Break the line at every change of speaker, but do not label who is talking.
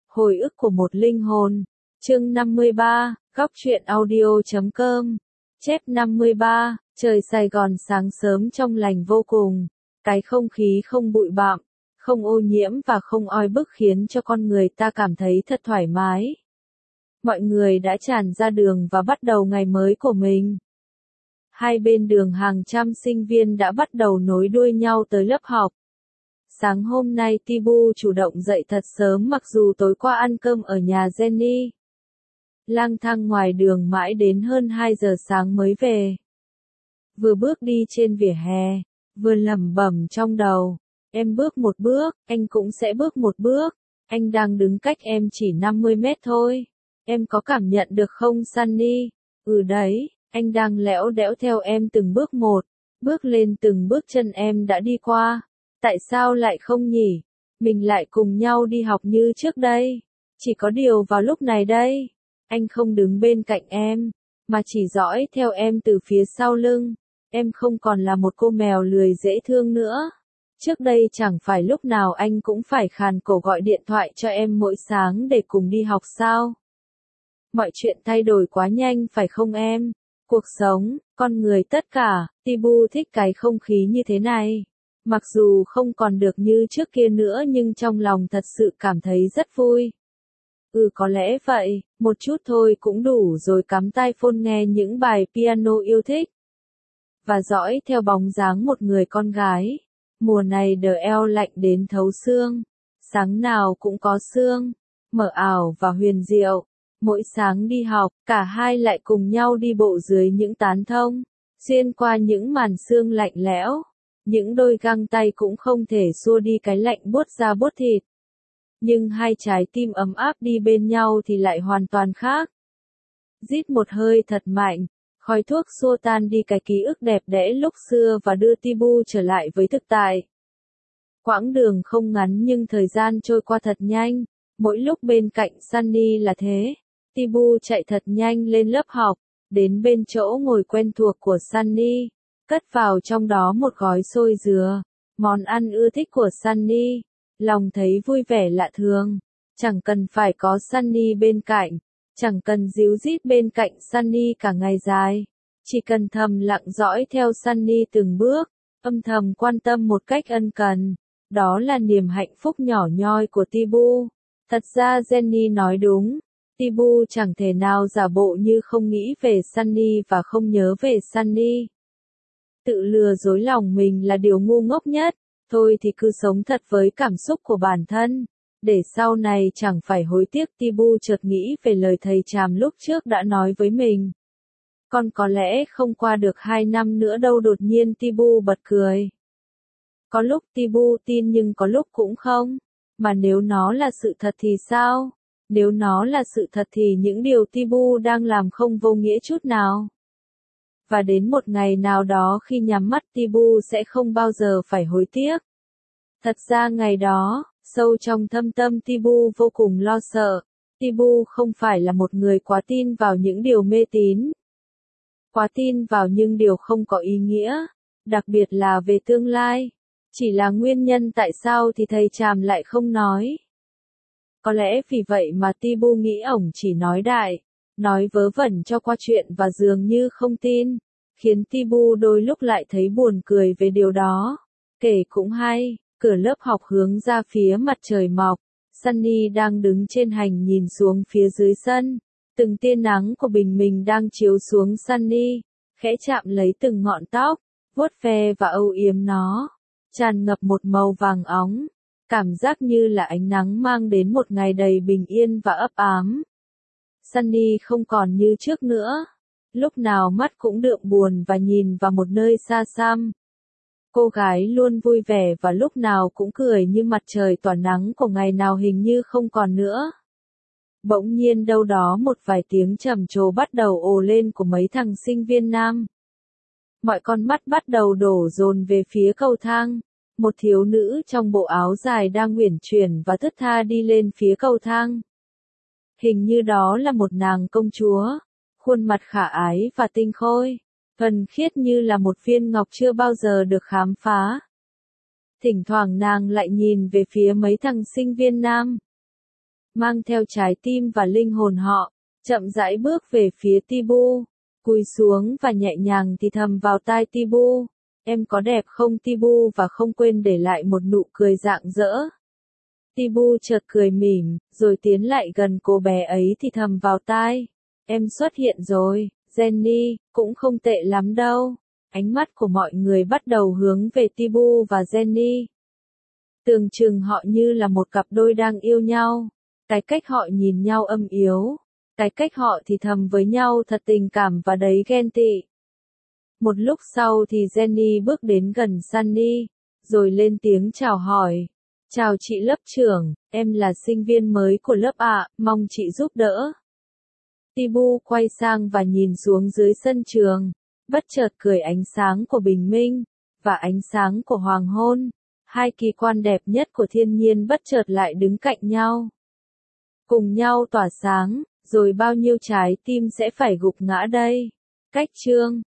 Hồi ức của một linh hồn. Chương 53, Góc truyện audio.com. Chép 53, trời Sài Gòn sáng sớm trong lành vô cùng. Cái không khí không bụi bặm, không ô nhiễm và không oi bức khiến cho con người ta cảm thấy thật thoải mái. Mọi người đã tràn ra đường và bắt đầu ngày mới của mình. Hai bên đường hàng trăm sinh viên đã bắt đầu nối đuôi nhau tới lớp học. Sáng hôm nay Tibu chủ động dậy thật sớm mặc dù tối qua ăn cơm ở nhà Jenny. Lang thang ngoài đường mãi đến hơn 2 giờ sáng mới về. Vừa bước đi trên vỉa hè, vừa lẩm bẩm trong đầu. Em bước một bước, anh cũng sẽ bước một bước. Anh đang đứng cách em chỉ 50 mét thôi. Em có cảm nhận được không Sunny? Ừ đấy, anh đang lẽo đẽo theo em từng bước một. Bước lên từng bước chân em đã đi qua. Tại sao lại không nhỉ? Mình lại cùng nhau đi học như trước đây. Chỉ có điều vào lúc này đây, anh không đứng bên cạnh em, mà chỉ dõi theo em từ phía sau lưng. Em không còn là một cô mèo lười dễ thương nữa. Trước đây chẳng phải lúc nào anh cũng phải khàn cổ gọi điện thoại cho em mỗi sáng để cùng đi học sao? Mọi chuyện thay đổi quá nhanh phải không em? Cuộc sống, con người tất cả, Tibu thích cái không khí như thế này. Mặc dù không còn được như trước kia nữa nhưng trong lòng thật sự cảm thấy rất vui. Có lẽ vậy, một chút thôi cũng đủ rồi cắm tai phone nghe những bài piano yêu thích. Và dõi theo bóng dáng một người con gái. Mùa này đờ eo lạnh đến thấu xương. Sáng nào cũng có sương, mờ ảo và huyền diệu. Mỗi sáng đi học, cả hai lại cùng nhau đi bộ dưới những tán thông, xuyên qua những màn sương lạnh lẽo. Những đôi găng tay cũng không thể xua đi cái lạnh buốt da buốt thịt. Nhưng hai trái tim ấm áp đi bên nhau thì lại hoàn toàn khác. Rít một hơi thật mạnh, khói thuốc xua tan đi cái ký ức đẹp đẽ lúc xưa và đưa Tibu trở lại với thực tại. Quãng đường không ngắn nhưng thời gian trôi qua thật nhanh, mỗi lúc bên cạnh Sunny là thế. Tibu chạy thật nhanh lên lớp học, đến bên chỗ ngồi quen thuộc của Sunny. Cất vào trong đó một gói xôi dừa, món ăn ưa thích của Sunny. Lòng thấy vui vẻ lạ thường, chẳng cần phải có Sunny bên cạnh, chẳng cần díu dít bên cạnh Sunny cả ngày dài. Chỉ cần thầm lặng dõi theo Sunny từng bước, âm thầm quan tâm một cách ân cần. Đó là niềm hạnh phúc nhỏ nhoi của Tibu. Thật ra Jenny nói đúng, Tibu chẳng thể nào giả bộ như không nghĩ về Sunny và không nhớ về Sunny. Tự lừa dối lòng mình là điều ngu ngốc nhất, thôi thì cứ sống thật với cảm xúc của bản thân, để sau này chẳng phải hối tiếc. Tibu chợt nghĩ về lời thầy Tràm lúc trước đã nói với mình. Con có lẽ không qua được 2 năm nữa đâu. Đột nhiên Tibu bật cười. Có lúc Tibu tin nhưng có lúc cũng không, mà nếu nó là sự thật thì sao? Nếu nó là sự thật thì những điều Tibu đang làm không vô nghĩa chút nào. Và đến một ngày nào đó khi nhắm mắt Tibu sẽ không bao giờ phải hối tiếc. Thật ra ngày đó, sâu trong thâm tâm Tibu vô cùng lo sợ. Tibu không phải là một người quá tin vào những điều mê tín. Quá tin vào những điều không có ý nghĩa, đặc biệt là về tương lai. Chỉ là nguyên nhân tại sao thì thầy Tràm lại không nói. Có lẽ vì vậy mà Tibu nghĩ ổng chỉ nói đại, nói vớ vẩn cho qua chuyện và dường như không tin, khiến Tibu đôi lúc lại thấy buồn cười về điều đó. Kể cũng hay, cửa lớp học hướng ra phía mặt trời mọc, Sunny đang đứng trên hành nhìn xuống phía dưới sân, từng tia nắng của bình minh đang chiếu xuống Sunny, khẽ chạm lấy từng ngọn tóc, vuốt ve và âu yếm nó, tràn ngập một màu vàng óng, cảm giác như là ánh nắng mang đến một ngày đầy bình yên và ấp ám. Sunny không còn như trước nữa, lúc nào mắt cũng đượm buồn và nhìn vào một nơi xa xăm. Cô gái luôn vui vẻ và lúc nào cũng cười như mặt trời tỏa nắng của ngày nào hình như không còn nữa. Bỗng nhiên đâu đó một vài tiếng trầm trồ bắt đầu ồ lên của mấy thằng sinh viên nam. Mọi con mắt bắt đầu đổ dồn về phía cầu thang. Một thiếu nữ trong bộ áo dài đang uyển chuyển và thướt tha đi lên phía cầu thang. Hình như đó là một nàng công chúa, khuôn mặt khả ái và tinh khôi, thuần khiết như là một viên ngọc chưa bao giờ được khám phá. Thỉnh thoảng nàng lại nhìn về phía mấy thằng sinh viên nam. mang theo trái tim và linh hồn họ, chậm rãi bước về phía Tibu, cúi xuống và nhẹ nhàng thì thầm vào tai Tibu, em có đẹp không Tibu, và không quên để lại một nụ cười rạng rỡ. Tibu chợt cười mỉm, rồi tiến lại gần cô bé ấy thì thầm vào tai, em xuất hiện rồi, Jenny, cũng không tệ lắm đâu. Ánh mắt của mọi người bắt đầu hướng về Tibu và Jenny. Tưởng chừng họ như là một cặp đôi đang yêu nhau. Cái cách họ nhìn nhau âm yếu. Cái cách họ thì thầm với nhau thật tình cảm và đầy ghen tị. Một lúc sau thì Jenny bước đến gần Sunny, rồi lên tiếng chào hỏi. Chào chị lớp trưởng, em là sinh viên mới của lớp ạ, mong chị giúp đỡ. Tibu quay sang và nhìn xuống dưới sân trường, bất chợt cười ánh sáng của bình minh, và ánh sáng của hoàng hôn. Hai kỳ quan đẹp nhất của thiên nhiên bất chợt lại đứng cạnh nhau. Cùng nhau tỏa sáng, rồi bao nhiêu trái tim sẽ phải gục ngã đây. Cách chương